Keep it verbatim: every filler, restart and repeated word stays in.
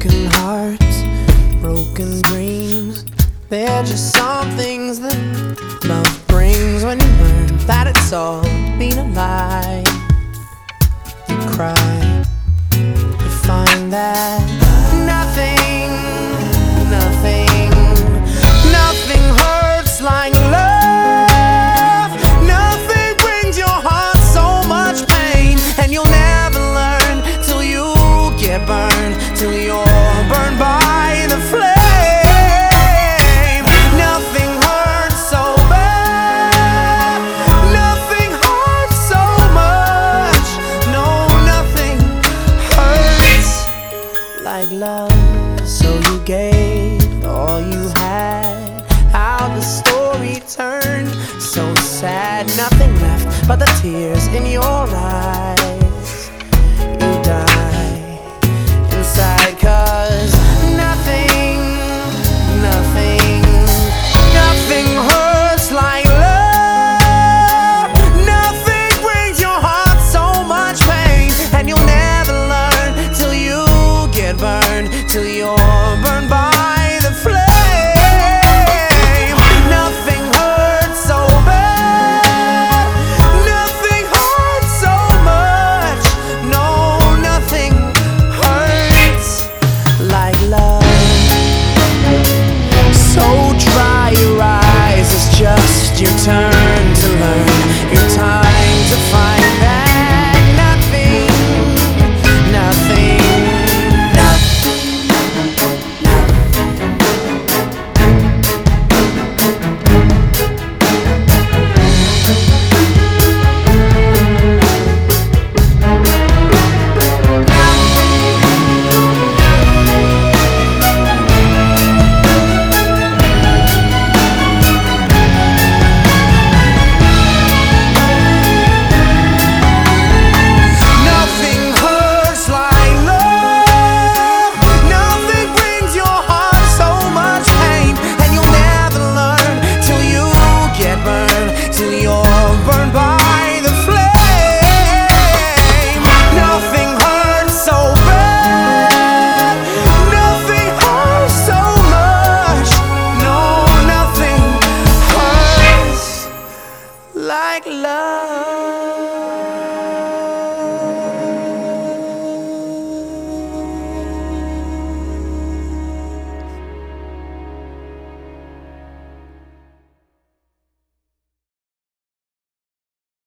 Broken hearts, broken dreams, they're just some things that love brings. When you learn that it's all been a lie, you cry, you find that nothing, nothing, nothing hurts like love. Nothing brings your heart so much pain, and you'll never learn till you get burned, till you're burned by the flame. Nothing hurts so bad, nothing hurts so much. No, nothing hurts like love. So you gave all you had, how the story turned so sad. Nothing left but the tears in your eyes. You die inside, 'cause nothing, nothing, nothing hurts like love. Nothing brings your heart so much pain, and you'll never learn till you get burned, till you're